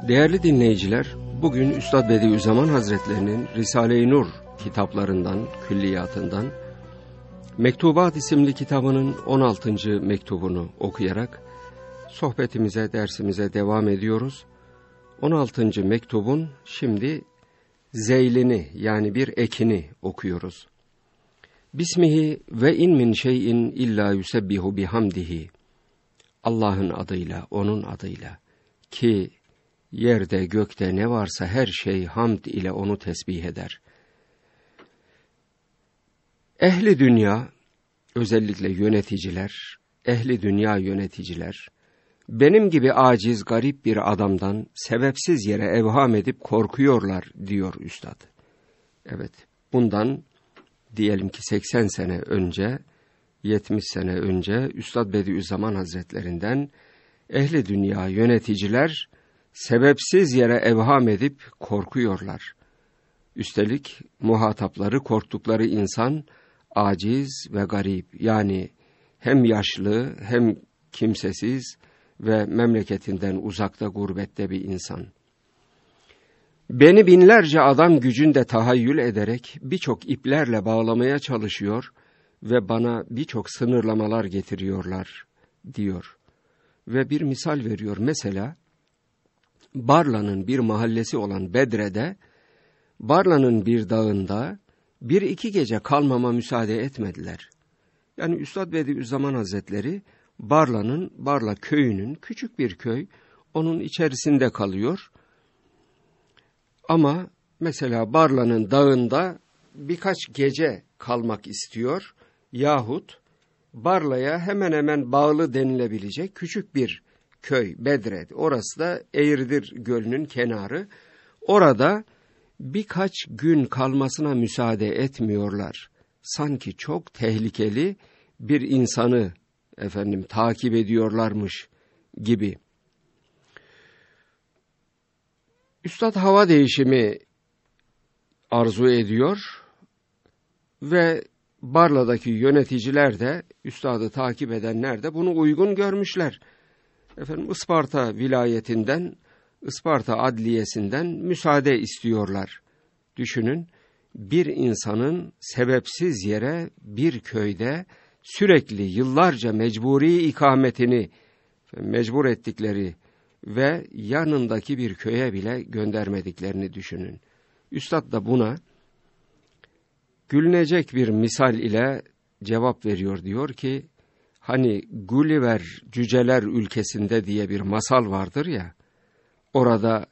Değerli dinleyiciler, bugün Üstad Bediüzzaman Hazretlerinin Risale-i Nur kitaplarından, külliyatından Mektubat isimli kitabının 16. mektubunu okuyarak sohbetimize, dersimize devam ediyoruz. 16. mektubun şimdi zeylini, yani bir ekini okuyoruz. Bismihi ve in min şeyin illa yusebbihu bihamdihi. Allah'ın adıyla, onun adıyla ki yerde gökte ne varsa her şey hamd ile onu tesbih eder. Ehli dünya, özellikle yöneticiler, ehli dünya yöneticiler, benim gibi aciz, garip bir adamdan sebepsiz yere evham edip korkuyorlar diyor Üstad. Evet, bundan diyelim ki 80 sene önce, 70 sene önce Üstad Bediüzzaman Hazretlerinden ehli dünya yöneticiler sebepsiz yere evham edip korkuyorlar. Üstelik muhatapları, korktukları insan aciz ve garip, yani hem yaşlı hem kimsesiz ve memleketinden uzakta, gurbette bir insan. Beni binlerce adam gücünde tahayyül ederek birçok iplerle bağlamaya çalışıyor ve bana birçok sınırlamalar getiriyorlar diyor. Ve bir misal veriyor. Mesela Barla'nın bir mahallesi olan Bedre'de, Barla'nın bir dağında 1-2 gece kalmama müsaade etmediler. Yani Üstad Bediüzzaman Hazretleri Barla köyünün, küçük bir köy, onun içerisinde kalıyor. Ama mesela Barla'nın dağında birkaç gece kalmak istiyor yahut Barla'ya hemen hemen bağlı denilebilecek küçük bir köy Bedre. Orası da Eğirdir Gölü'nün kenarı. Orada birkaç gün kalmasına müsaade etmiyorlar. Sanki çok tehlikeli bir insanı takip ediyorlarmış gibi. Üstad hava değişimi arzu ediyor ve Barla'daki yöneticiler de, üstadı takip edenler de bunu uygun görmüşler. Isparta vilayetinden, Isparta adliyesinden müsaade istiyorlar. Düşünün, bir insanın sebepsiz yere bir köyde sürekli yıllarca mecburi ikametini mecbur ettikleri ve yanındaki bir köye bile göndermediklerini düşünün. Üstad da buna gülünecek bir misal ile cevap veriyor, diyor ki, hani Gulliver Cüceler Ülkesinde diye bir masal vardır ya, orada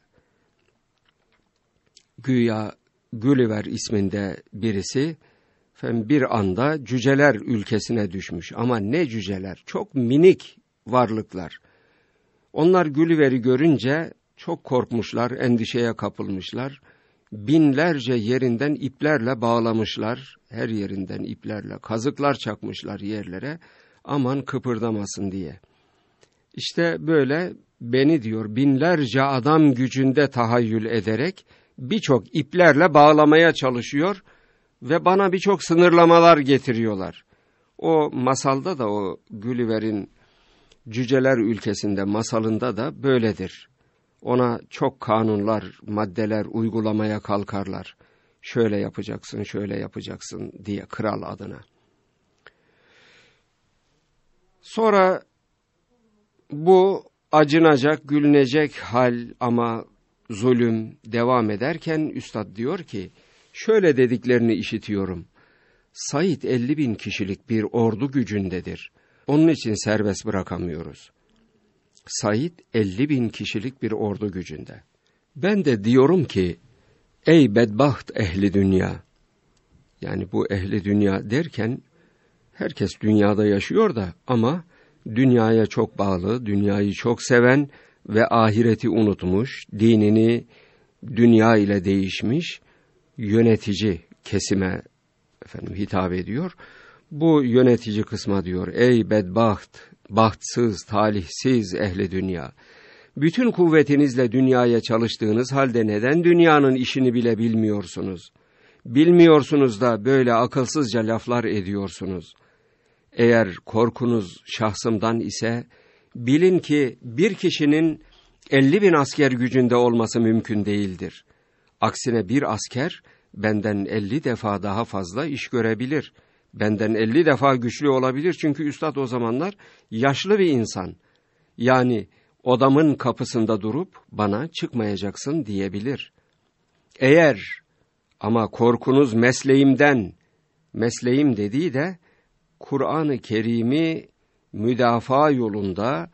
güya Gulliver isminde birisi bir anda cüceler ülkesine düşmüş. Ama ne cüceler, çok minik varlıklar. Onlar Gulliver'i görünce çok korkmuşlar, endişeye kapılmışlar. Binlerce yerinden iplerle bağlamışlar, her yerinden iplerle, kazıklar çakmışlar yerlere, aman kıpırdamasın diye. İşte böyle beni diyor binlerce adam gücünde tahayyül ederek birçok iplerle bağlamaya çalışıyor ve bana birçok sınırlamalar getiriyorlar. O masalda da, o Gulliver'in Cüceler Ülkesinde masalında da böyledir. Ona çok kanunlar, maddeler uygulamaya kalkarlar. Şöyle yapacaksın, şöyle yapacaksın diye, kral adına. Sonra bu acınacak, gülünecek hal ama zulüm devam ederken Üstad diyor ki, şöyle dediklerini işitiyorum. Said 50.000 kişilik bir ordu gücündedir. Onun için serbest bırakamıyoruz. Said 50.000 kişilik bir ordu gücünde. Ben de diyorum ki, ey bedbaht ehli dünya. Yani bu ehli dünya derken, herkes dünyada yaşıyor da ama dünyaya çok bağlı, dünyayı çok seven ve ahireti unutmuş, dinini dünya ile değişmiş yönetici kesime hitap ediyor. Bu yönetici kısma diyor, ey bedbaht, bahtsız, talihsiz ehli dünya. Bütün kuvvetinizle dünyaya çalıştığınız halde neden dünyanın işini bile bilmiyorsunuz? Bilmiyorsunuz da böyle akılsızca laflar ediyorsunuz. Eğer korkunuz şahsımdan ise bilin ki bir kişinin 50.000 asker gücünde olması mümkün değildir. Aksine bir asker benden 50 defa daha fazla iş görebilir. Benden 50 defa güçlü olabilir, çünkü üstad o zamanlar yaşlı bir insan. Yani odamın kapısında durup bana çıkmayacaksın diyebilir. Eğer ama korkunuz mesleğimden, mesleğim dediği de Kur'an-ı Kerim'i müdafaa yolunda,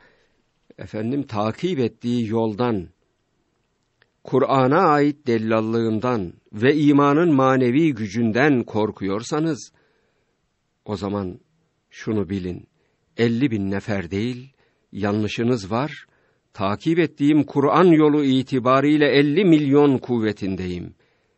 takip ettiği yoldan, Kur'an'a ait dellallığından ve imanın manevi gücünden korkuyorsanız, o zaman şunu bilin, 50.000 nefer değil, yanlışınız var. Takip ettiğim Kur'an yolu itibariyle 50 milyon kuvvetindeyim.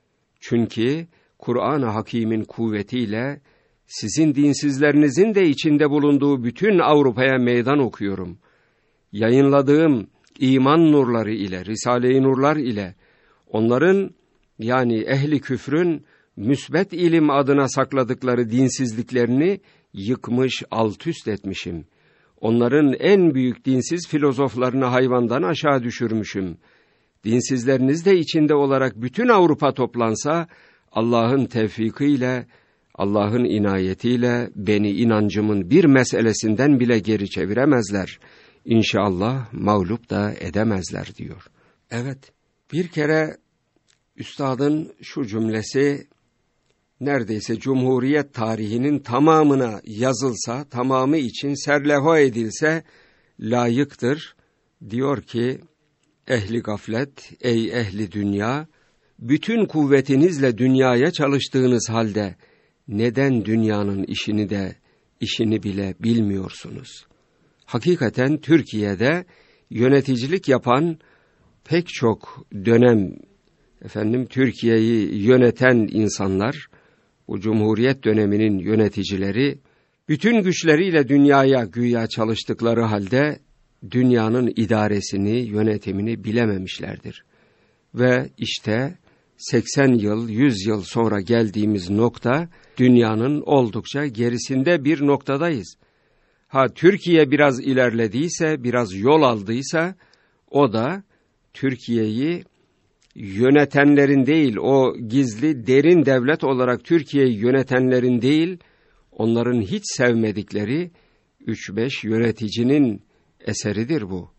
Çünkü Kur'an-ı Hakîm'in kuvvetiyle sizin dinsizlerinizin de içinde bulunduğu bütün Avrupa'ya meydan okuyorum. Yayınladığım iman nurları ile, Risale-i Nurlar ile, onların, yani ehli küfrün müsbet ilim adına sakladıkları dinsizliklerini yıkmış, alt üst etmişim. Onların en büyük dinsiz filozoflarını hayvandan aşağı düşürmüşüm. Dinsizleriniz de içinde olarak bütün Avrupa toplansa, Allah'ın tevfikiyle, Allah'ın inayetiyle beni inancımın bir meselesinden bile geri çeviremezler. İnşallah mağlup da edemezler diyor. Evet, bir kere üstadın şu cümlesi neredeyse Cumhuriyet tarihinin tamamına yazılsa, tamamı için serlevha edilse layıktır. Diyor ki, ehli gaflet, ey ehli dünya, bütün kuvvetinizle dünyaya çalıştığınız halde neden dünyanın işini bile bilmiyorsunuz? Hakikaten Türkiye'de yöneticilik yapan pek çok dönem, Türkiye'yi yöneten insanlar, bu Cumhuriyet döneminin yöneticileri, bütün güçleriyle dünyaya güya çalıştıkları halde dünyanın idaresini, yönetimini bilememişlerdir. Ve işte 80 yıl, 100 yıl sonra geldiğimiz nokta, dünyanın oldukça gerisinde bir noktadayız. Türkiye biraz ilerlediyse, biraz yol aldıysa, o da Türkiye'yi yönetenlerin değil, o gizli derin devlet olarak Türkiye'yi yönetenlerin değil, onların hiç sevmedikleri 3-5 yöneticinin eseridir bu.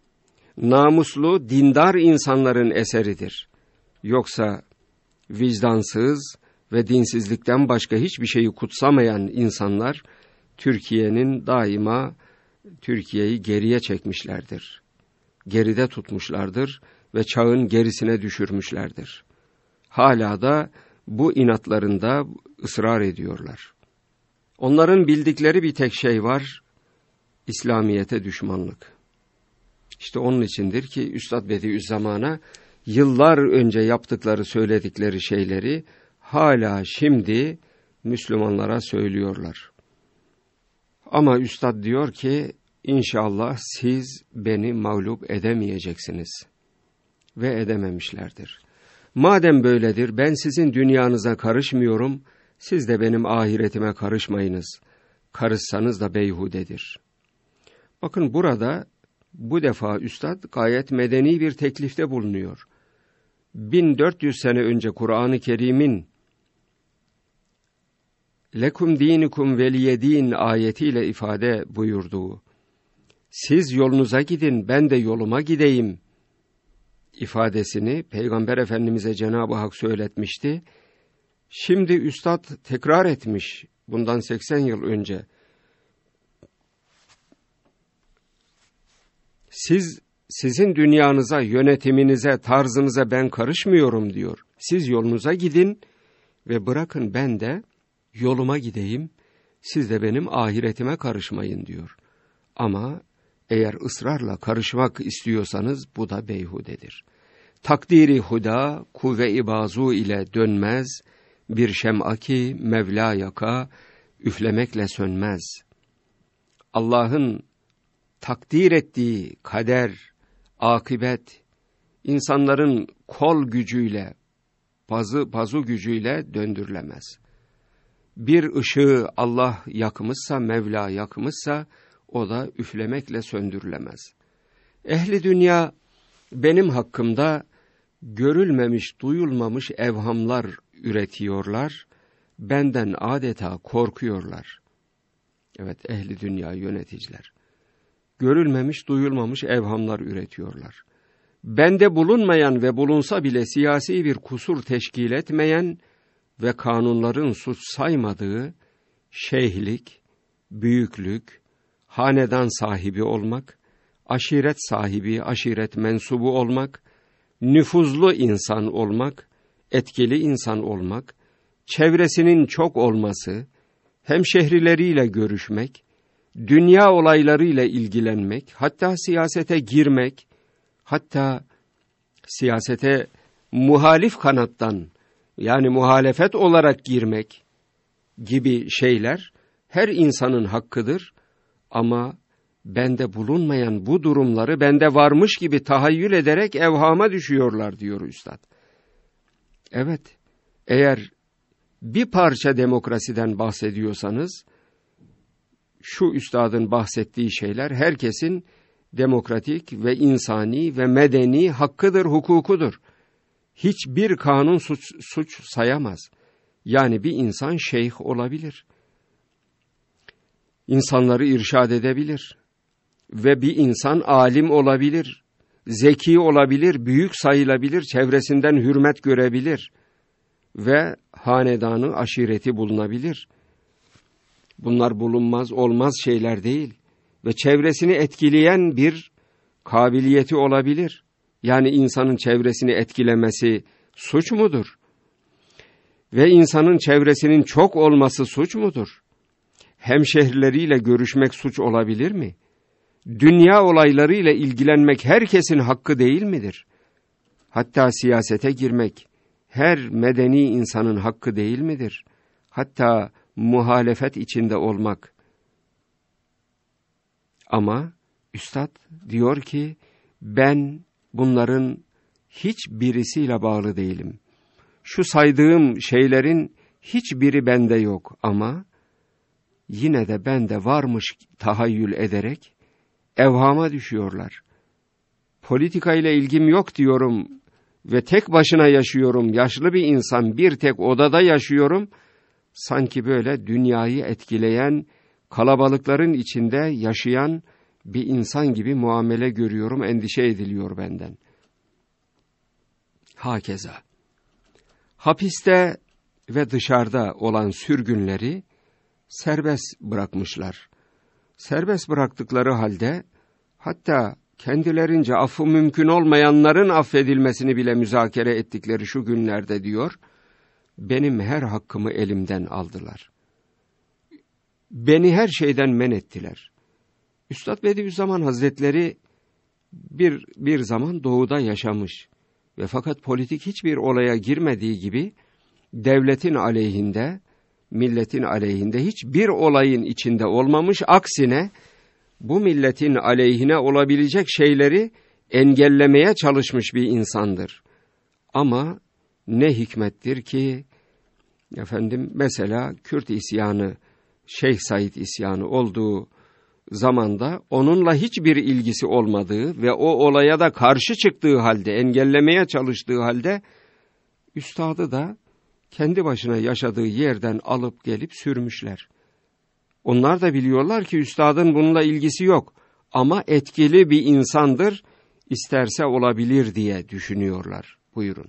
Namuslu, dindar insanların eseridir. Yoksa vicdansız ve dinsizlikten başka hiçbir şeyi kutsamayan insanlar, Türkiye'nin daima Türkiye'yi geriye çekmişlerdir. Geride tutmuşlardır ve çağın gerisine düşürmüşlerdir. Hala da bu inatlarında ısrar ediyorlar. Onların bildikleri bir tek şey var, İslamiyet'e düşmanlık. İşte onun içindir ki Üstad Bediüzzaman'a yıllar önce yaptıkları, söyledikleri şeyleri hala şimdi Müslümanlara söylüyorlar. Ama Üstad diyor ki, İnşallah siz beni mağlup edemeyeceksiniz. Ve edememişlerdir. Madem böyledir, ben sizin dünyanıza karışmıyorum, siz de benim ahiretime karışmayınız. Karışsanız da beyhudedir. Bakın burada, bu defa Üstad gayet medeni bir teklifte bulunuyor. 1400 sene önce Kur'an-ı Kerim'in lekum dinikum veliyedin ayetiyle ifade buyurduğu, siz yolunuza gidin, ben de yoluma gideyim ifadesini Peygamber Efendimiz'e Cenab-ı Hak söyletmişti. Şimdi Üstad tekrar etmiş bundan 80 yıl önce. Sizin dünyanıza, yönetiminize, tarzınıza ben karışmıyorum diyor. Siz yolunuza gidin ve bırakın ben de yoluma gideyim, siz de benim ahiretime karışmayın diyor. Ama eğer ısrarla karışmak istiyorsanız bu da beyhudedir. Takdiri huda, kuvve-i bazu ile dönmez, bir şem'aki Mevla yaka, üflemekle sönmez. Allah'ın takdir ettiği kader, akıbet, insanların kol gücüyle, bazu gücüyle döndürülemez. Bir ışığı Allah yakmışsa, Mevla yakmışsa, o da üflemekle söndürülemez. Ehli dünya benim hakkımda görülmemiş, duyulmamış evhamlar üretiyorlar, benden adeta korkuyorlar. Evet, ehli dünya yöneticiler. Görülmemiş, duyulmamış evhamlar üretiyorlar. Bende bulunmayan ve bulunsa bile siyasi bir kusur teşkil etmeyen ve kanunların suç saymadığı şeyhlik, büyüklük, hanedan sahibi olmak, aşiret sahibi, aşiret mensubu olmak, nüfuzlu insan olmak, etkili insan olmak, çevresinin çok olması, hemşehrileriyle görüşmek, dünya olaylarıyla ilgilenmek, hatta siyasete girmek, hatta siyasete muhalif kanattan, yani muhalefet olarak girmek gibi şeyler her insanın hakkıdır. Ama bende bulunmayan bu durumları bende varmış gibi tahayyül ederek evhama düşüyorlar diyor üstad. Evet, eğer bir parça demokrasiden bahsediyorsanız, şu üstadın bahsettiği şeyler herkesin demokratik ve insani ve medeni hakkıdır, hukukudur. Hiçbir kanun suç sayamaz. Yani bir insan şeyh olabilir. İnsanları irşad edebilir. Ve bir insan alim olabilir. Zeki olabilir, büyük sayılabilir, çevresinden hürmet görebilir. Ve hanedanı, aşireti bulunabilir. Bunlar bulunmaz, olmaz şeyler değil. Ve çevresini etkileyen bir kabiliyeti olabilir. Yani insanın çevresini etkilemesi suç mudur? Ve insanın çevresinin çok olması suç mudur? Hemşehrileriyle görüşmek suç olabilir mi? Dünya olaylarıyla ilgilenmek herkesin hakkı değil midir? Hatta siyasete girmek her medeni insanın hakkı değil midir? Hatta muhalefet içinde olmak. Ama üstad diyor ki, ben bunların hiçbirisiyle bağlı değilim. Şu saydığım şeylerin hiçbiri bende yok ama yine de bende varmış tahayyül ederek evhama düşüyorlar. Politika ile ilgim yok diyorum ve tek başına yaşıyorum, yaşlı bir insan, bir tek odada yaşıyorum. Sanki böyle dünyayı etkileyen, kalabalıkların içinde yaşayan bir insan gibi muamele görüyorum, endişe ediliyor benden. Hakeza. Hapiste ve dışarıda olan sürgünleri serbest bırakmışlar. Serbest bıraktıkları halde hatta kendilerince affı mümkün olmayanların affedilmesini bile müzakere ettikleri şu günlerde diyor, benim her hakkımı elimden aldılar. Beni her şeyden men ettiler. Üstad Bediüzzaman Hazretleri bir zaman doğuda yaşamış ve fakat politik hiçbir olaya girmediği gibi devletin aleyhinde, milletin aleyhinde hiçbir olayın içinde olmamış, aksine bu milletin aleyhine olabilecek şeyleri engellemeye çalışmış bir insandır. Ama ne hikmettir ki, mesela Kürt isyanı, Şeyh Said isyanı olduğu zamanda onunla hiçbir ilgisi olmadığı ve o olaya da karşı çıktığı halde, engellemeye çalıştığı halde, üstadı da kendi başına yaşadığı yerden alıp gelip sürmüşler. Onlar da biliyorlar ki üstadın bununla ilgisi yok ama etkili bir insandır, isterse olabilir diye düşünüyorlar. Buyurun.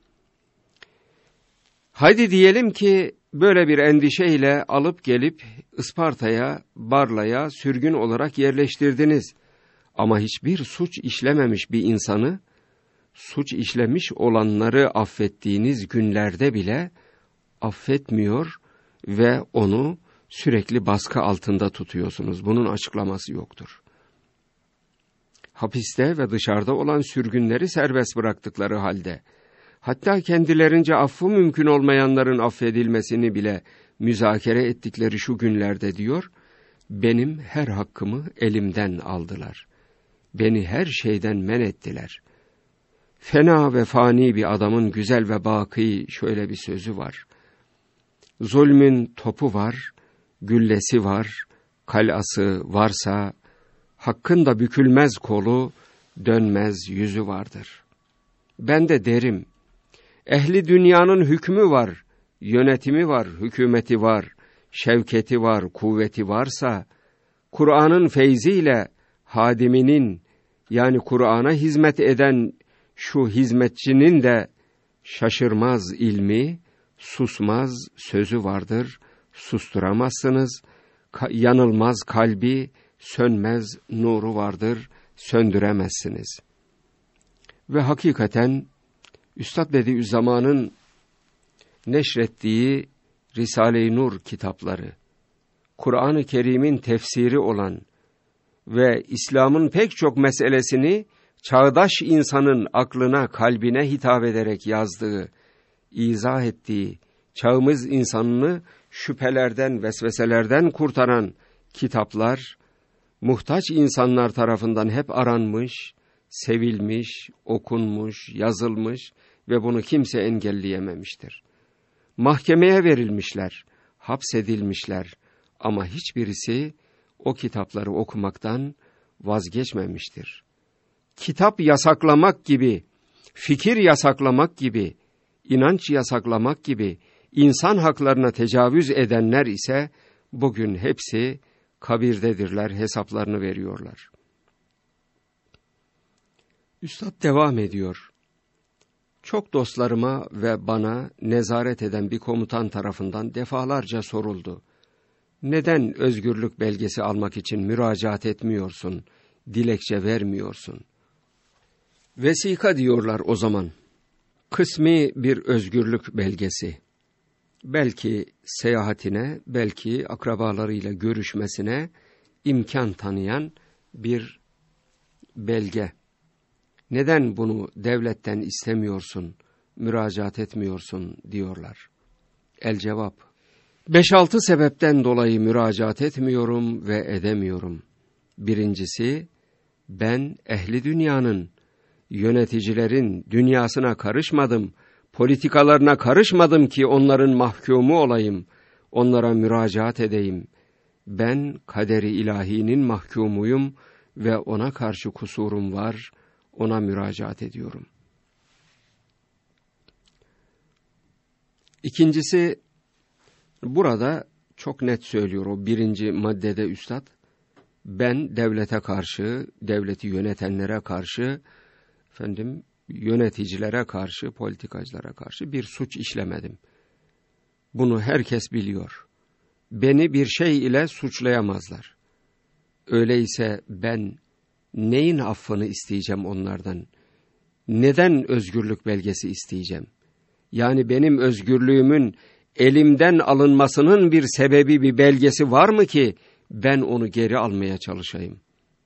Haydi diyelim ki böyle bir endişeyle alıp gelip Isparta'ya, Barla'ya sürgün olarak yerleştirdiniz. Ama hiçbir suç işlememiş bir insanı, suç işlemiş olanları affettiğiniz günlerde bile affetmiyor ve onu sürekli baskı altında tutuyorsunuz. Bunun açıklaması yoktur. Hapiste ve dışarıda olan sürgünleri serbest bıraktıkları halde, hatta kendilerince affı mümkün olmayanların affedilmesini bile müzakere ettikleri şu günlerde diyor, benim her hakkımı elimden aldılar. Beni her şeyden men ettiler. Fena ve fani bir adamın güzel ve baki şöyle bir sözü var. Zulmün topu var, güllesi var, kalası varsa, hakkın da bükülmez kolu, dönmez yüzü vardır. Ben de derim, ehli dünyanın hükmü var, yönetimi var, hükümeti var, şevketi var, kuvveti varsa, Kur'an'ın feyziyle hadiminin, yani Kur'an'a hizmet eden şu hizmetçinin de şaşırmaz ilmi, susmaz sözü vardır, susturamazsınız, yanılmaz kalbi, sönmez nuru vardır, söndüremezsiniz. Ve hakikaten Üstad Bediüzzaman'ın neşrettiği Risale-i Nur kitapları, Kur'an-ı Kerim'in tefsiri olan ve İslam'ın pek çok meselesini çağdaş insanın aklına, kalbine hitap ederek yazdığı, izah ettiği, çağımız insanını şüphelerden, vesveselerden kurtaran kitaplar, muhtaç insanlar tarafından hep aranmış, sevilmiş, okunmuş, yazılmış ve bunu kimse engelleyememiştir. Mahkemeye verilmişler, hapsedilmişler ama hiçbirisi o kitapları okumaktan vazgeçmemiştir. Kitap yasaklamak gibi, fikir yasaklamak gibi, inanç yasaklamak gibi insan haklarına tecavüz edenler ise bugün hepsi kabirdedirler, hesaplarını veriyorlar. Üstad devam ediyor. Çok dostlarıma ve bana nezaret eden bir komutan tarafından defalarca soruldu. Neden özgürlük belgesi almak için müracaat etmiyorsun, dilekçe vermiyorsun? Vesika diyorlar o zaman. Kısmi bir özgürlük belgesi. Belki seyahatine, belki akrabalarıyla görüşmesine imkan tanıyan bir belge. Neden bunu devletten istemiyorsun, müracaat etmiyorsun diyorlar. El cevap, 5-6 sebepten dolayı müracaat etmiyorum ve edemiyorum. Birincisi, ben ehli dünyanın, yöneticilerin dünyasına karışmadım, politikalarına karışmadım ki onların mahkumu olayım, onlara müracaat edeyim. Ben kaderi ilahinin mahkumuyum ve ona karşı kusurum var, ona müracaat ediyorum. İkincisi, burada çok net söylüyor o birinci maddede üstad, ben devlete karşı, devleti yönetenlere karşı, yöneticilere karşı, politikacılara karşı bir suç işlemedim. Bunu herkes biliyor. Beni bir şey ile suçlayamazlar. Öyleyse ben neyin affını isteyeceğim onlardan? Neden özgürlük belgesi isteyeceğim? Yani benim özgürlüğümün elimden alınmasının bir sebebi, bir belgesi var mı ki ben onu geri almaya çalışayım?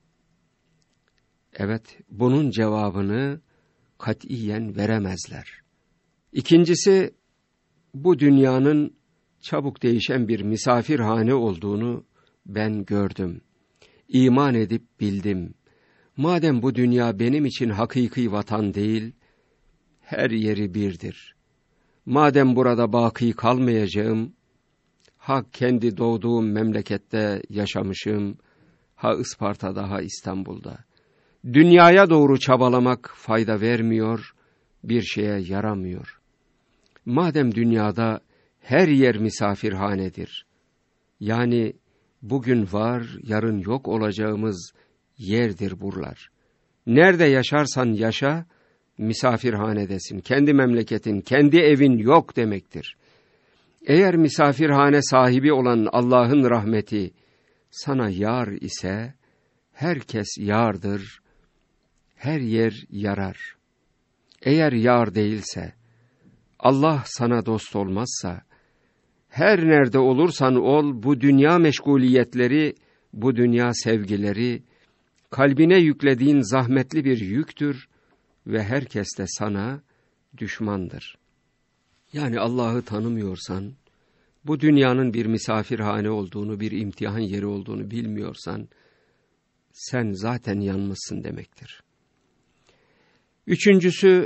Evet, bunun cevabını katiyen veremezler. İkincisi, bu dünyanın çabuk değişen bir misafirhane olduğunu ben gördüm. İman edip bildim. Madem bu dünya benim için hakiki vatan değil, her yeri birdir. Madem burada baki kalmayacağım, ha kendi doğduğum memlekette yaşamışım, ha Isparta'da, ha İstanbul'da. Dünyaya doğru çabalamak fayda vermiyor, bir şeye yaramıyor. Madem dünyada her yer misafirhanedir, yani bugün var, yarın yok olacağımız yerdir buralar. Nerede yaşarsan yaşa, misafirhanedesin. Kendi memleketin, kendi evin yok demektir. Eğer misafirhane sahibi olan Allah'ın rahmeti sana yar ise, herkes yardır, her yer yarar. Eğer yar değilse, Allah sana dost olmazsa, her nerede olursan ol, bu dünya meşguliyetleri, bu dünya sevgileri, kalbine yüklediğin zahmetli bir yüktür ve herkes de sana düşmandır. Yani Allah'ı tanımıyorsan, bu dünyanın bir misafirhane olduğunu, bir imtihan yeri olduğunu bilmiyorsan, sen zaten yanmışsın demektir. Üçüncüsü,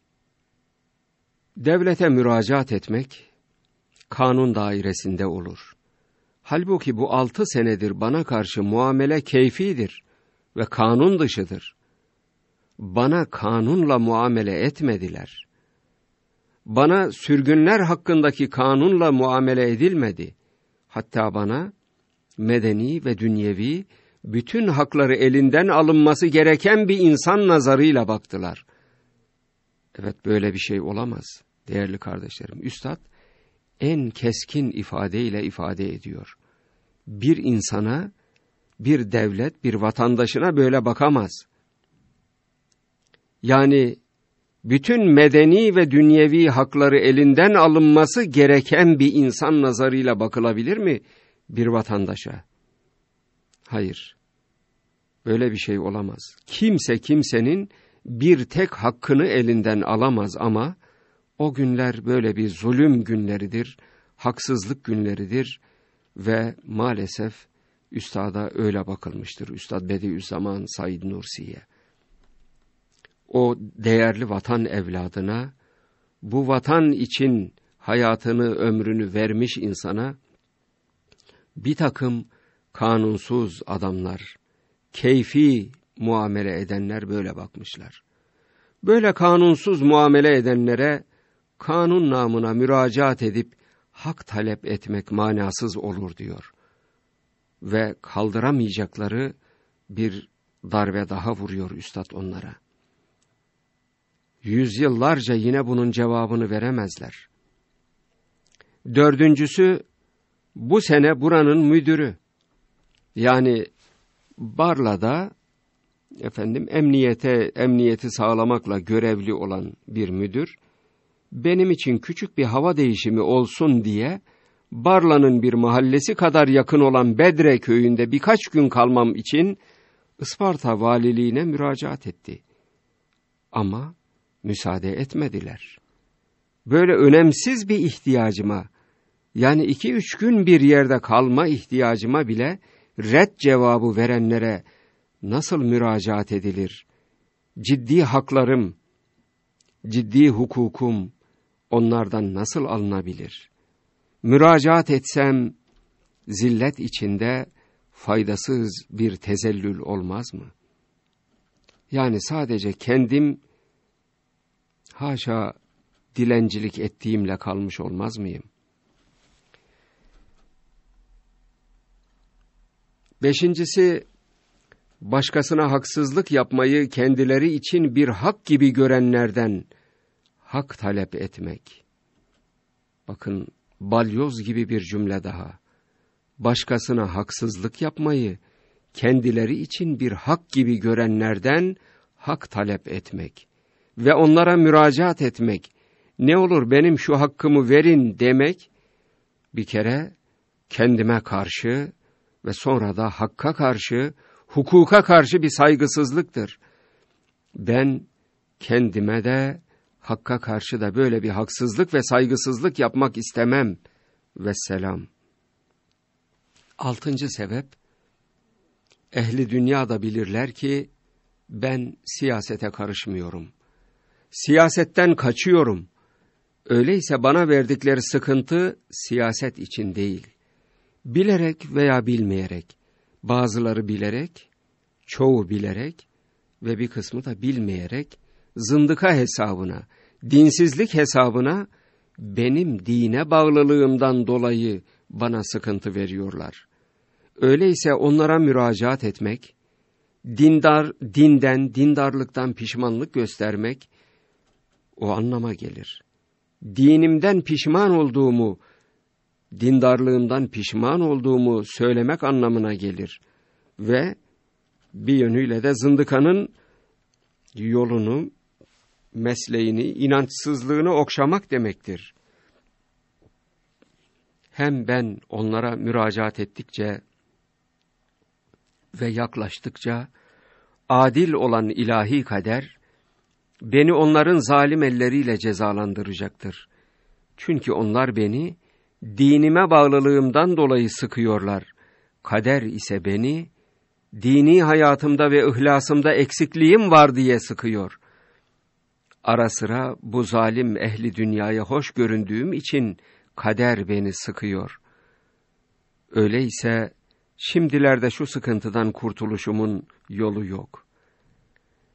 devlete müracaat etmek, kanun dairesinde olur. Halbuki bu 6 senedir bana karşı muamele keyfidir ve kanun dışıdır. bana kanunla muamele etmediler. Bana sürgünler hakkındaki kanunla muamele edilmedi. Hatta bana medeni ve dünyevi bütün hakları elinden alınması gereken bir insan nazarıyla baktılar. Evet, böyle bir şey olamaz değerli kardeşlerim. Üstad en keskin ifadeyle ifade ediyor. Bir insana, bir devlet, bir vatandaşına böyle bakamaz. Yani bütün medeni ve dünyevi hakları elinden alınması gereken bir insan nazarıyla bakılabilir mi bir vatandaşa? Hayır, böyle bir şey olamaz. Kimse kimsenin bir tek hakkını elinden alamaz ama o günler böyle bir zulüm günleridir, haksızlık günleridir ve maalesef Üstad'a öyle bakılmıştır. Üstad Bediüzzaman Said Nursi'ye. O değerli vatan evladına, bu vatan için hayatını, ömrünü vermiş insana, bir takım kanunsuz adamlar, keyfi muamele edenler böyle bakmışlar. Böyle kanunsuz muamele edenlere, kanun namına müracaat edip hak talep etmek manasız olur diyor. Ve kaldıramayacakları bir darbe daha vuruyor Üstad onlara. Yüzyıllarca yine bunun cevabını veremezler. Dördüncüsü, bu sene buranın müdürü. Yani Barla'da emniyeti sağlamakla görevli olan bir müdür, benim için küçük bir hava değişimi olsun diye Barla'nın bir mahallesi kadar yakın olan Bedre köyünde birkaç gün kalmam için Isparta valiliğine müracaat etti. Ama müsaade etmediler. Böyle önemsiz bir ihtiyacıma, yani 2-3 gün bir yerde kalma ihtiyacıma bile red cevabı verenlere nasıl müracaat edilir? Ciddi haklarım, ciddi hukukum onlardan nasıl alınabilir? Müracaat etsem zillet içinde faydasız bir tezellül olmaz mı? Yani sadece kendim haşa dilencilik ettiğimle kalmış olmaz mıyım? 5'incisi, başkasına haksızlık yapmayı kendileri için bir hak gibi görenlerden hak talep etmek. Bakın, balyoz gibi bir cümle daha. Başkasına haksızlık yapmayı kendileri için bir hak gibi görenlerden hak talep etmek ve onlara müracaat etmek, ne olur benim şu hakkımı verin demek, bir kere kendime karşı ve sonra da hakka karşı, hukuka karşı bir saygısızlıktır. Ben kendime de hakka karşı da böyle bir haksızlık ve saygısızlık yapmak istemem. Vesselam. 6. sebep, ehli dünya da bilirler ki ben siyasete karışmıyorum. Siyasetten kaçıyorum. Öyleyse bana verdikleri sıkıntı siyaset için değil. Bilerek veya bilmeyerek, bazıları bilerek, çoğu bilerek ve bir kısmı da bilmeyerek, zındıka hesabına, dinsizlik hesabına, benim dine bağlılığımdan dolayı bana sıkıntı veriyorlar. Öyleyse onlara müracaat etmek, dindarlıktan pişmanlık göstermek, o anlama gelir. Dinimden pişman olduğumu, dindarlığımdan pişman olduğumu söylemek anlamına gelir. Ve bir yönüyle de zındıkanın yolunu, mesleğini, inançsızlığını okşamak demektir. Hem ben onlara müracaat ettikçe ve yaklaştıkça adil olan ilahi kader beni onların zalim elleriyle cezalandıracaktır. Çünkü onlar beni dinime bağlılığımdan dolayı sıkıyorlar. Kader ise beni dini hayatımda ve ihlasımda eksikliğim var diye sıkıyor. Ara sıra bu zalim ehli dünyaya hoş göründüğüm için kader beni sıkıyor. Öyleyse şimdilerde şu sıkıntıdan kurtuluşumun yolu yok.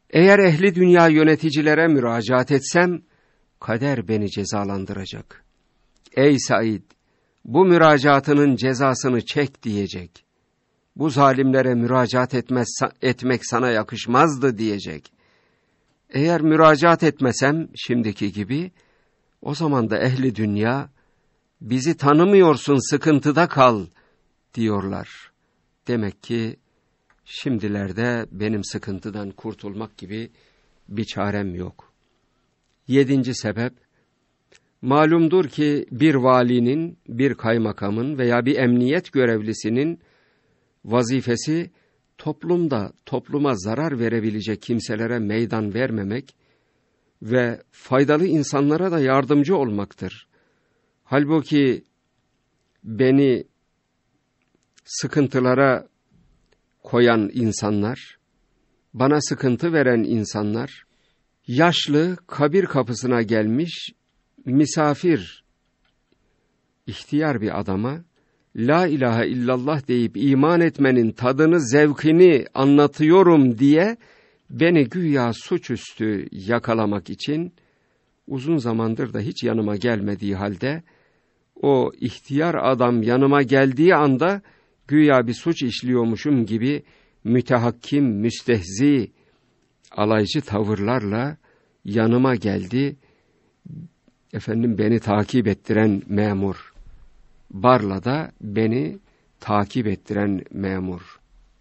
Eğer ehli dünya yöneticilere müracaat etsem, kader beni cezalandıracak. Ey Said, bu müracaatının cezasını çek diyecek. Bu zalimlere müracaat etmek sana yakışmazdı diyecek. Eğer müracaat etmesem şimdiki gibi, o zaman da ehli dünya, bizi tanımıyorsun, sıkıntıda kal diyorlar. Demek ki şimdilerde benim sıkıntıdan kurtulmak gibi bir çarem yok. 7. sebep, malumdur ki bir valinin, bir kaymakamın veya bir emniyet görevlisinin vazifesi topluma zarar verebilecek kimselere meydan vermemek ve faydalı insanlara da yardımcı olmaktır. Halbuki beni sıkıntılara koyan insanlar, bana sıkıntı veren insanlar, yaşlı, kabir kapısına gelmiş, misafir, ihtiyar bir adama, la ilahe illallah deyip iman etmenin tadını, zevkini anlatıyorum diye, beni güya suçüstü yakalamak için, uzun zamandır da hiç yanıma gelmediği halde, o ihtiyar adam yanıma geldiği anda, güya bir suç işliyormuşum gibi, mütehakkim, müstehzi, alaycı tavırlarla yanıma geldi. Beni takip ettiren memur. Barla'da beni takip ettiren memur.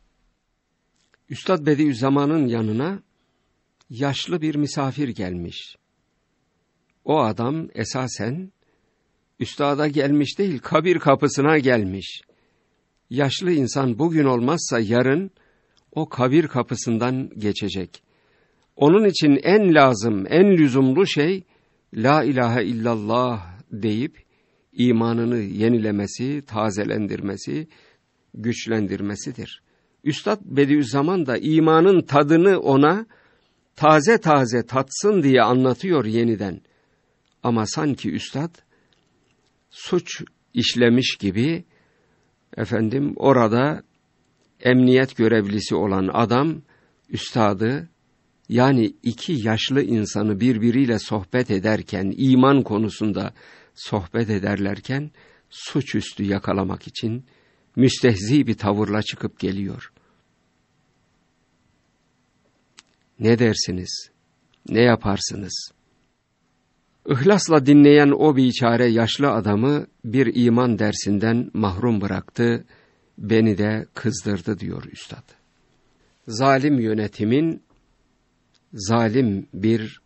Üstad Bediüzzaman'ın yanına yaşlı bir misafir gelmiş. O adam esasen üstada gelmiş değil, kabir kapısına gelmiş. Yaşlı insan bugün olmazsa yarın o kabir kapısından geçecek. Onun için en lazım, en lüzumlu şey la ilahe illallah deyip imanını yenilemesi, tazelendirmesi, güçlendirmesidir. Üstad Bediüzzaman da imanın tadını ona taze taze tatsın diye anlatıyor yeniden. Ama sanki üstad suç işlemiş gibi orada emniyet görevlisi olan adam üstadı, yani iki yaşlı insanı birbiriyle sohbet ederken, iman konusunda sohbet ederlerken suçüstü yakalamak için müstehzi bir tavırla çıkıp geliyor. Ne dersiniz? Ne yaparsınız? İhlasla dinleyen o biçare yaşlı adamı bir iman dersinden mahrum bıraktı, beni de kızdırdı diyor üstad. Zalim yönetimin zalim bir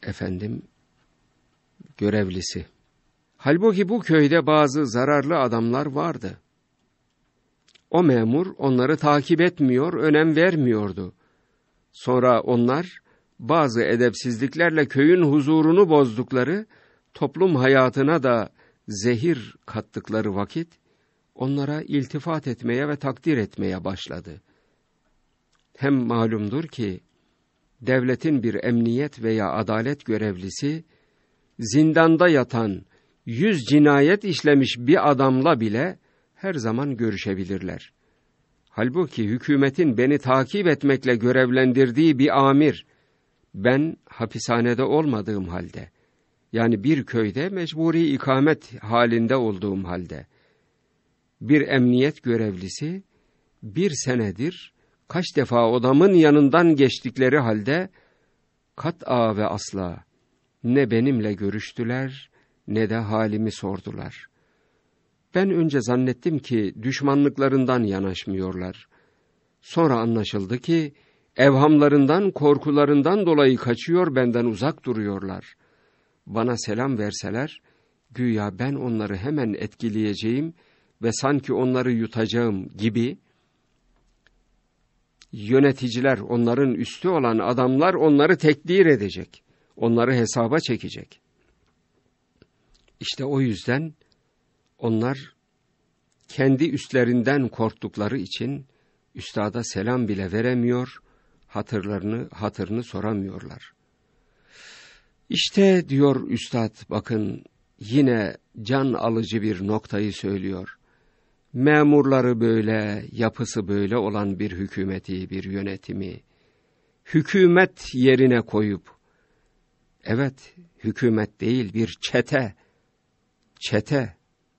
görevlisi. Halbuki bu köyde bazı zararlı adamlar vardı. O memur onları takip etmiyor, önem vermiyordu. Sonra onlar bazı edepsizliklerle köyün huzurunu bozdukları, toplum hayatına da zehir kattıkları vakit onlara iltifat etmeye ve takdir etmeye başladı. Hem malumdur ki devletin bir emniyet veya adalet görevlisi zindanda yatan 100 cinayet işlemiş bir adamla bile her zaman görüşebilirler. Halbuki hükümetin beni takip etmekle görevlendirdiği bir amir, ben hapishanede olmadığım halde, yani bir köyde mecburi ikamet halinde olduğum halde, bir emniyet görevlisi 1 senedir kaç defa odamın yanından geçtikleri halde kat'a ve asla ne benimle görüştüler ne de halimi sordular. Ben önce zannettim ki düşmanlıklarından yanaşmıyorlar. Sonra anlaşıldı ki evhamlarından, korkularından dolayı kaçıyor, benden uzak duruyorlar. Bana selam verseler, güya ben onları hemen etkileyeceğim ve sanki onları yutacağım gibi, yöneticiler, onların üstü olan adamlar onları tekdir edecek, onları hesaba çekecek. İşte o yüzden onlar kendi üstlerinden korktukları için üstada selam bile veremiyor, hatırını soramıyorlar. İşte diyor üstad, bakın yine can alıcı bir noktayı söylüyor. Memurları böyle, yapısı böyle olan bir hükümeti, bir yönetimi hükümet yerine koyup, evet, hükümet değil, bir çete.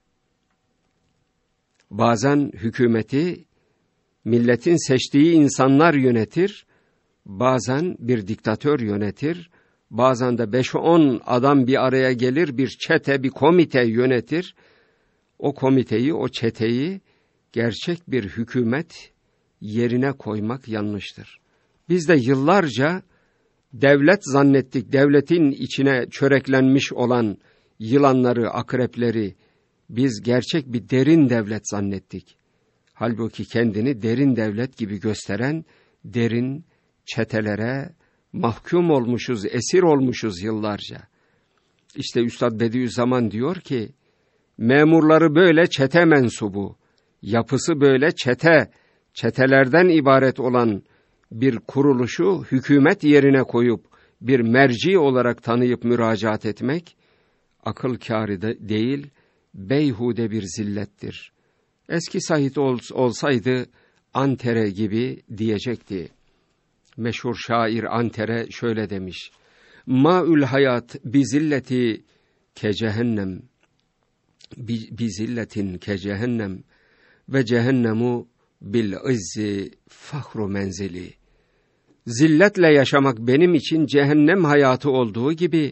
Bazen hükümeti milletin seçtiği insanlar yönetir, bazen bir diktatör yönetir, bazen de 5-10 adam bir araya gelir, bir çete, bir komite yönetir. O komiteyi, o çeteyi gerçek bir hükümet yerine koymak yanlıştır. Biz de yıllarca devlet zannettik, devletin içine çöreklenmiş olan yılanları, akrepleri biz gerçek bir derin devlet zannettik. Halbuki kendini derin devlet gibi gösteren derin çetelere mahkum olmuşuz, esir olmuşuz yıllarca. İşte Üstad Bediüzzaman diyor ki, memurları böyle çete mensubu, yapısı böyle çetelerden ibaret olan bir kuruluşu hükümet yerine koyup bir merci olarak tanıyıp müracaat etmek, akıl kârı değil, beyhude bir zillettir. Eski Said olsaydı Antere gibi diyecekti. Meşhur şair Antere şöyle demiş: Ma'ül hayat bizilleti ke cehennem, bizilletin ke cehennem ve cehennemu bil izzi fahru menzili. Zilletle yaşamak benim için cehennem hayatı olduğu gibi,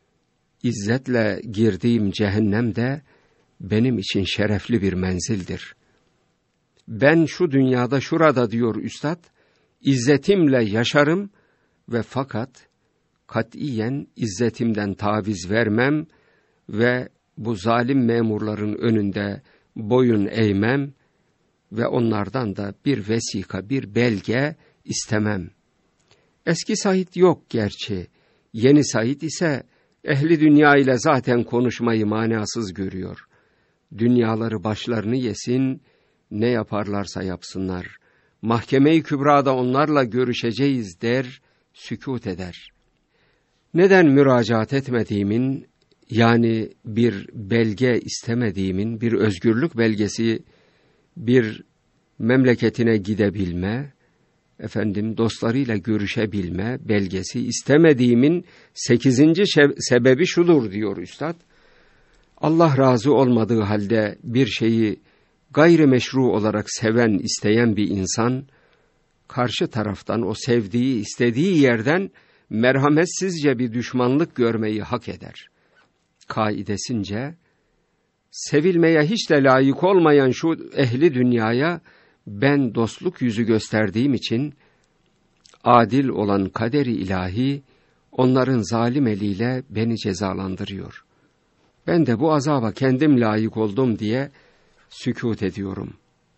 İzzetle girdiğim cehennem de benim için şerefli bir menzildir. Ben şu dünyada, şurada diyor Üstad, İzzetimle yaşarım ve fakat katiyen izzetimden taviz vermem ve bu zalim memurların önünde boyun eğmem ve onlardan da bir vesika, bir belge istemem. Eski Said yok gerçi, yeni Said ise ehli dünya ile zaten konuşmayı manasız görüyor. Dünyaları başlarını yesin, ne yaparlarsa yapsınlar. Mahkeme-i Kübra'da onlarla görüşeceğiz der, sükût eder. Neden müracaat etmediğimin, yani bir belge istemediğimin, bir özgürlük belgesi, bir memleketine gidebilme, dostlarıyla görüşebilme belgesi istemediğimin 8. sebebi şudur diyor Üstad. Allah razı olmadığı halde bir şeyi gayrimeşru olarak seven, isteyen bir insan, karşı taraftan o sevdiği, istediği yerden merhametsizce bir düşmanlık görmeyi hak eder. Kaidesince, sevilmeye hiç de layık olmayan şu ehli dünyaya ben dostluk yüzü gösterdiğim için, adil olan kaderi ilahi, onların zalim eliyle beni cezalandırıyor. Ben de bu azaba kendim layık oldum diye sükût ediyorum.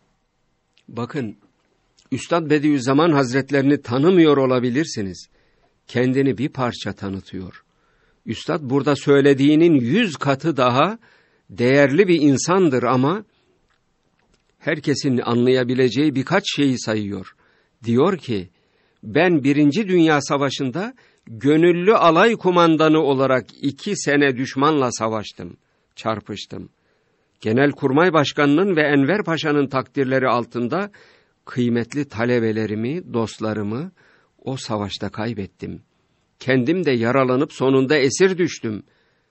Bakın, Üstad Bediüzzaman Hazretlerini tanımıyor olabilirsiniz. Kendini bir parça tanıtıyor. Üstad burada söylediğinin 100 katı daha değerli bir insandır ama herkesin anlayabileceği birkaç şeyi sayıyor. Diyor ki, ben 1. Dünya Savaşı'nda gönüllü alay kumandanı olarak 2 sene düşmanla savaştım, çarpıştım. Genelkurmay Başkanı'nın ve Enver Paşa'nın takdirleri altında kıymetli talebelerimi, dostlarımı o savaşta kaybettim. Kendim de yaralanıp sonunda esir düştüm.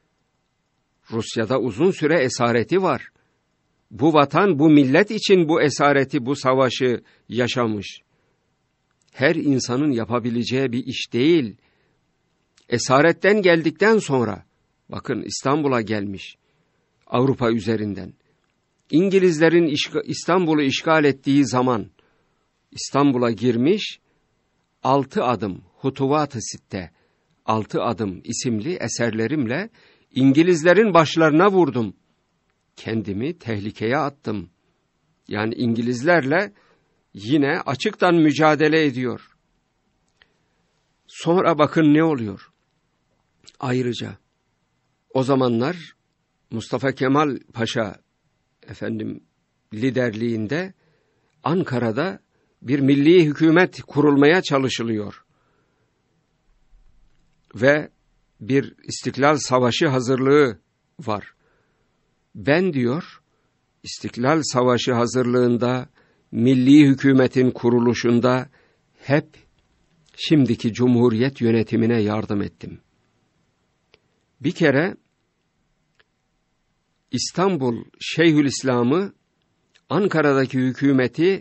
Rusya'da uzun süre esareti var. Bu vatan, bu millet için bu esareti, bu savaşı yaşamış. Her insanın yapabileceği bir iş değil. Esaretten geldikten sonra, bakın İstanbul'a gelmiş, Avrupa üzerinden. İngilizlerin İstanbul'u işgal ettiği zaman, İstanbul'a girmiş, 6 adım, Hutuvat-ı Sitte, 6 adım isimli eserlerimle İngilizlerin başlarına vurdum. Kendimi tehlikeye attım. Yani İngilizlerle yine açıktan mücadele ediyor. Sonra bakın ne oluyor? Ayrıca o zamanlar Mustafa Kemal Paşa liderliğinde Ankara'da bir milli hükümet kurulmaya çalışılıyor. Ve bir İstiklal Savaşı hazırlığı var. Ben diyor, İstiklal Savaşı hazırlığında, milli hükümetin kuruluşunda hep şimdiki Cumhuriyet yönetimine yardım ettim. Bir kere İstanbul Şeyhülislam'ı, Ankara'daki hükümeti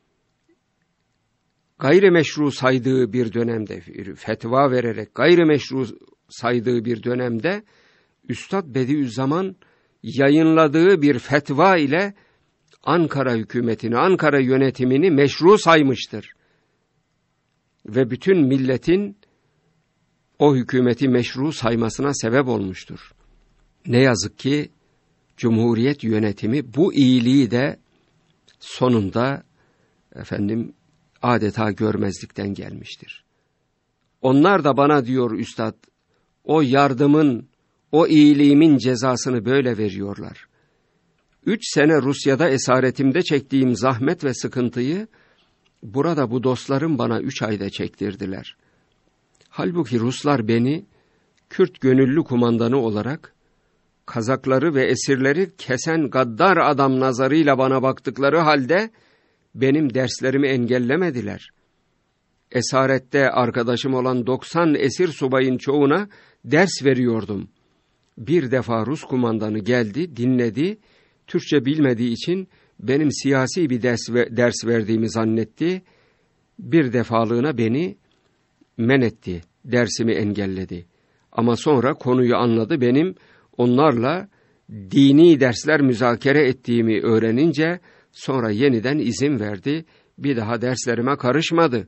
gayrimeşru saydığı bir dönemde, fetva vererek gayrimeşru saydığı bir dönemde Üstad Bediüzzaman yayınladığı bir fetva ile Ankara hükümetini, Ankara yönetimini meşru saymıştır. Ve bütün milletin o hükümeti meşru saymasına sebep olmuştur. Ne yazık ki Cumhuriyet yönetimi bu iyiliği de sonunda adeta görmezlikten gelmiştir. Onlar da bana diyor Üstad, o yardımın, o iyiliğimin cezasını böyle veriyorlar. 3 sene Rusya'da esaretimde çektiğim zahmet ve sıkıntıyı burada bu dostlarım bana 3 ayda çektirdiler. Halbuki Ruslar beni Kürt gönüllü kumandanı olarak Kazakları ve esirleri kesen gaddar adam nazarıyla bana baktıkları halde benim derslerimi engellemediler. Esarette arkadaşım olan 90 esir subayın çoğuna ders veriyordum. Bir defa Rus kumandanı geldi, dinledi, Türkçe bilmediği için benim siyasi bir ders verdiğimi zannetti. Bir defalığına beni men etti, dersimi engelledi. Ama sonra konuyu anladı, benim onlarla dini dersler müzakere ettiğimi öğrenince sonra yeniden izin verdi, bir daha derslerime karışmadı.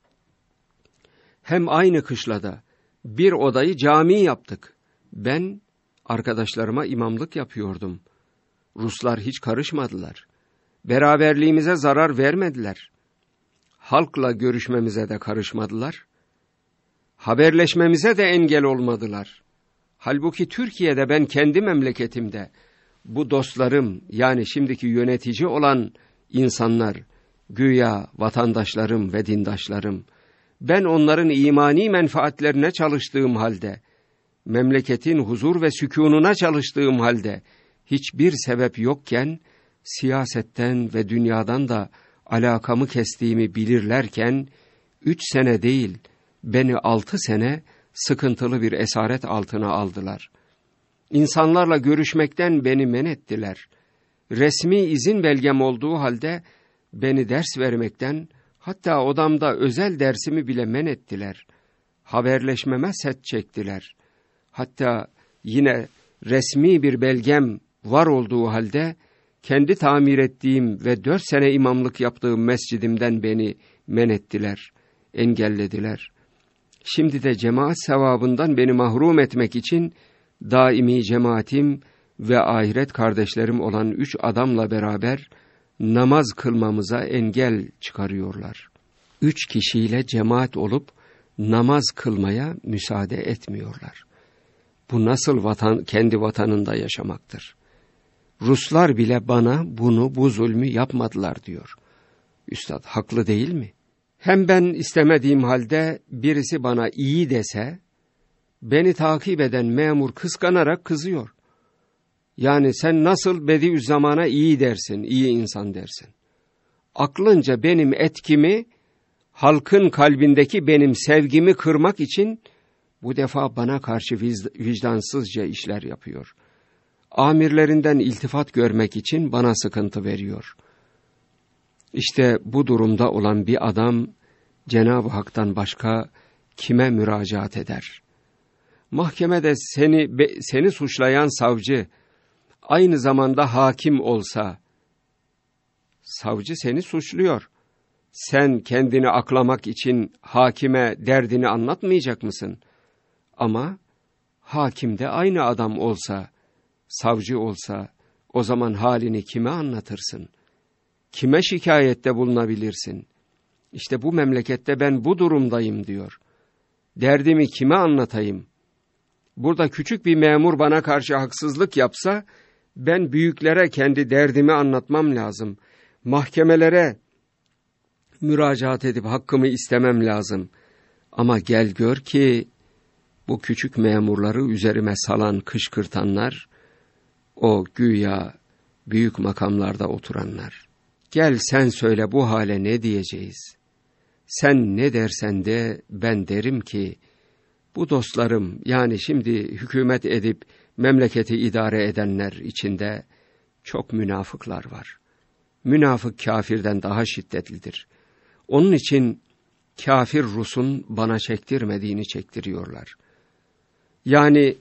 Hem aynı kışlada bir odayı cami yaptık. Ben arkadaşlarıma imamlık yapıyordum. Ruslar hiç karışmadılar. Beraberliğimize zarar vermediler. Halkla görüşmemize de karışmadılar. Haberleşmemize de engel olmadılar. Halbuki Türkiye'de ben kendi memleketimde bu dostlarım, yani şimdiki yönetici olan insanlar, güya vatandaşlarım ve dindaşlarım, ben onların imani menfaatlerine çalıştığım halde, memleketin huzur ve sükûnuna çalıştığım halde, hiçbir sebep yokken, siyasetten ve dünyadan da alakamı kestiğimi bilirlerken, 3 sene değil, beni 6 sene sıkıntılı bir esaret altına aldılar. İnsanlarla görüşmekten beni men ettiler. Resmi izin belgem olduğu halde beni ders vermekten, hatta odamda özel dersimi bile men ettiler. Haberleşmeme set çektiler. Hatta yine resmi bir belgem var olduğu halde, kendi tamir ettiğim ve 4 sene imamlık yaptığım mescidimden beni men ettiler, engellediler. Şimdi de cemaat sevabından beni mahrum etmek için daimi cemaatim ve ahiret kardeşlerim olan 3 adamla beraber namaz kılmamıza engel çıkarıyorlar. 3 kişiyle cemaat olup namaz kılmaya müsaade etmiyorlar. Bu nasıl kendi vatanında yaşamaktır? Ruslar bile bana bu zulmü yapmadılar diyor. Üstad haklı değil mi? Hem ben istemediğim halde birisi bana iyi dese, beni takip eden memur kıskanarak kızıyor. Yani sen nasıl Bediüzzaman'a iyi dersin, iyi insan dersin. Aklınca benim etkimi, halkın kalbindeki benim sevgimi kırmak için bu defa bana karşı vicdansızca işler yapıyor. Amirlerinden iltifat görmek için bana sıkıntı veriyor. İşte bu durumda olan bir adam Cenab-ı Hak'tan başka kime müracaat eder? Mahkemede seni suçlayan savcı aynı zamanda hakim olsa, savcı seni suçluyor. Sen kendini aklamak için hakime derdini anlatmayacak mısın? Ama hakim de aynı adam olsa, savcı olsa, o zaman halini kime anlatırsın? Kime şikayette bulunabilirsin? İşte bu memlekette ben bu durumdayım diyor. Derdimi kime anlatayım? Burada küçük bir memur bana karşı haksızlık yapsa, ben büyüklere kendi derdimi anlatmam lazım. Mahkemelere müracaat edip hakkımı istemem lazım. Ama gel gör ki bu küçük memurları üzerime salan, kışkırtanlar, o güya büyük makamlarda oturanlar. Gel sen söyle bu hale ne diyeceğiz? Sen ne dersen de ben derim ki, bu dostlarım, yani şimdi hükümet edip memleketi idare edenler içinde çok münafıklar var. Münafık kafirden daha şiddetlidir. Onun için kafir Rus'un bana çektirmediğini çektiriyorlar. Yani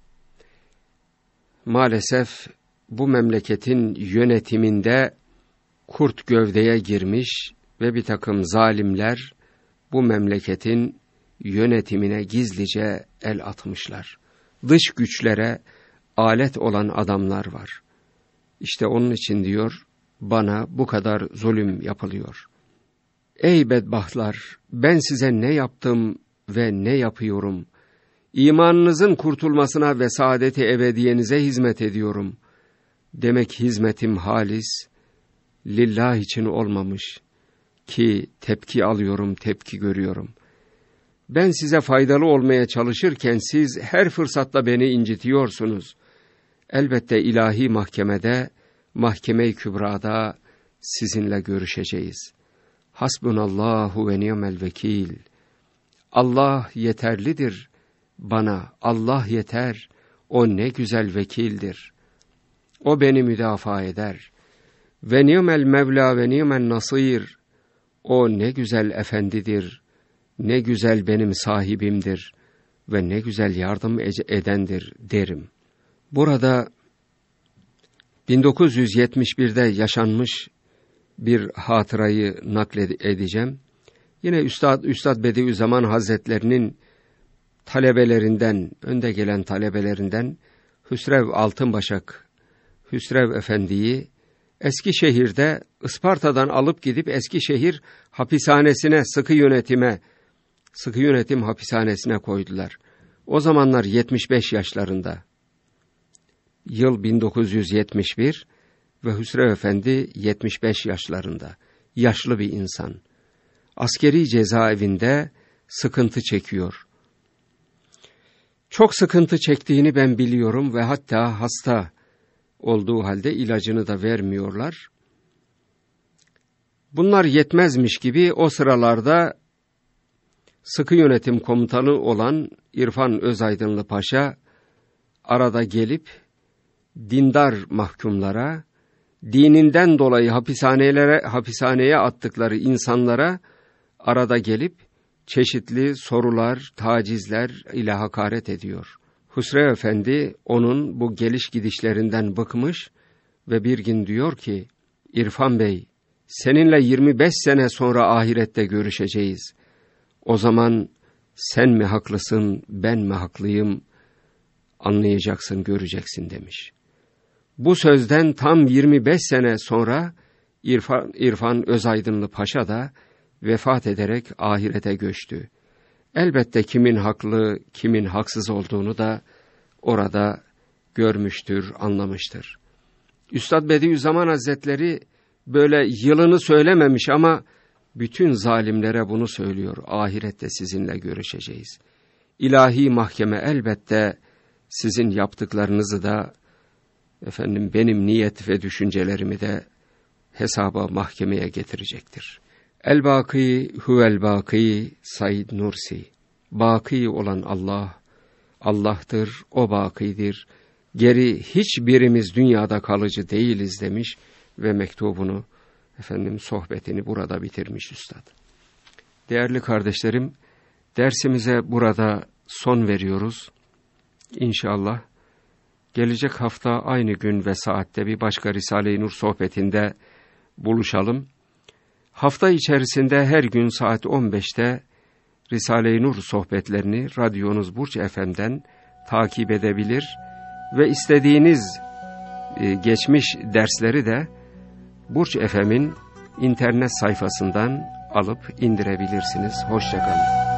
maalesef bu memleketin yönetiminde kurt gövdeye girmiş ve bir takım zalimler bu memleketin yönetimine gizlice el atmışlar. Dış güçlere alet olan adamlar var. İşte onun için diyor, bana bu kadar zulüm yapılıyor. Ey bedbahtlar, ben size ne yaptım ve ne yapıyorum? İmanınızın kurtulmasına ve saadeti ebediyenize hizmet ediyorum. Demek hizmetim halis, lillah için olmamış ki tepki alıyorum, tepki görüyorum. Ben size faydalı olmaya çalışırken siz her fırsatta beni incitiyorsunuz. Elbette ilahi mahkemede, mahkeme-i kübrada sizinle görüşeceğiz. Hasbunallahu ve ni'mel vekil. Allah yeterlidir bana, Allah yeter. O ne güzel vekildir. O beni müdafaa eder. Ve ni'mel mevla ve ni'men nasir. O ne güzel efendidir. Ne güzel benim sahibimdir ve ne güzel yardım edendir derim. Burada 1971'de yaşanmış bir hatırayı nakledeceğim. Yine Üstad Bediüzzaman Hazretlerinin talebelerinden, önde gelen talebelerinden Hüsrev Altınbaşak, Hüsrev Efendi'yi Eskişehir'de Isparta'dan alıp gidip Eskişehir hapishanesine, sıkı yönetim hapishanesine koydular. O zamanlar 75 yaşlarında. Yıl 1971 ve Hüsrev Efendi 75 yaşlarında. Yaşlı bir insan. Askeri cezaevinde sıkıntı çekiyor. Çok sıkıntı çektiğini ben biliyorum ve hatta hasta olduğu halde ilacını da vermiyorlar. Bunlar yetmezmiş gibi o sıralarda sıkı yönetim komutanı olan İrfan Özaydınlı Paşa arada gelip dindar mahkumlara, dininden dolayı hapishaneye attıkları insanlara arada gelip çeşitli sorular, tacizler ile hakaret ediyor. Hüsrev Efendi onun bu geliş gidişlerinden bıkmış ve bir gün diyor ki, İrfan Bey, seninle 25 sene sonra ahirette görüşeceğiz. O zaman sen mi haklısın, ben mi haklıyım, anlayacaksın, göreceksin demiş. Bu sözden tam 25 sene sonra İrfan Özaydınlı Paşa da vefat ederek ahirete göçtü. Elbette kimin haklı, kimin haksız olduğunu da orada görmüştür, anlamıştır. Üstad Bediüzzaman Hazretleri böyle yılını söylememiş ama bütün zalimlere bunu söylüyor. Ahirette sizinle görüşeceğiz. İlahi mahkeme elbette sizin yaptıklarınızı da benim niyet ve düşüncelerimi de hesaba, mahkemeye getirecektir. El-Bâkî huvel-Bâkî Said Nursi. Bâkî olan Allah, Allah'tır, o bâkîdir. Geri hiçbirimiz dünyada kalıcı değiliz demiş ve mektubunu, sohbetini burada bitirmiş üstad. Değerli kardeşlerim, dersimize burada son veriyoruz. İnşallah gelecek hafta aynı gün ve saatte bir başka Risale-i Nur sohbetinde buluşalım. Hafta içerisinde her gün saat 15'te Risale-i Nur sohbetlerini radyonuz Burç FM'den takip edebilir ve istediğiniz geçmiş dersleri de Burç FM'in internet sayfasından alıp indirebilirsiniz. Hoşça kalın.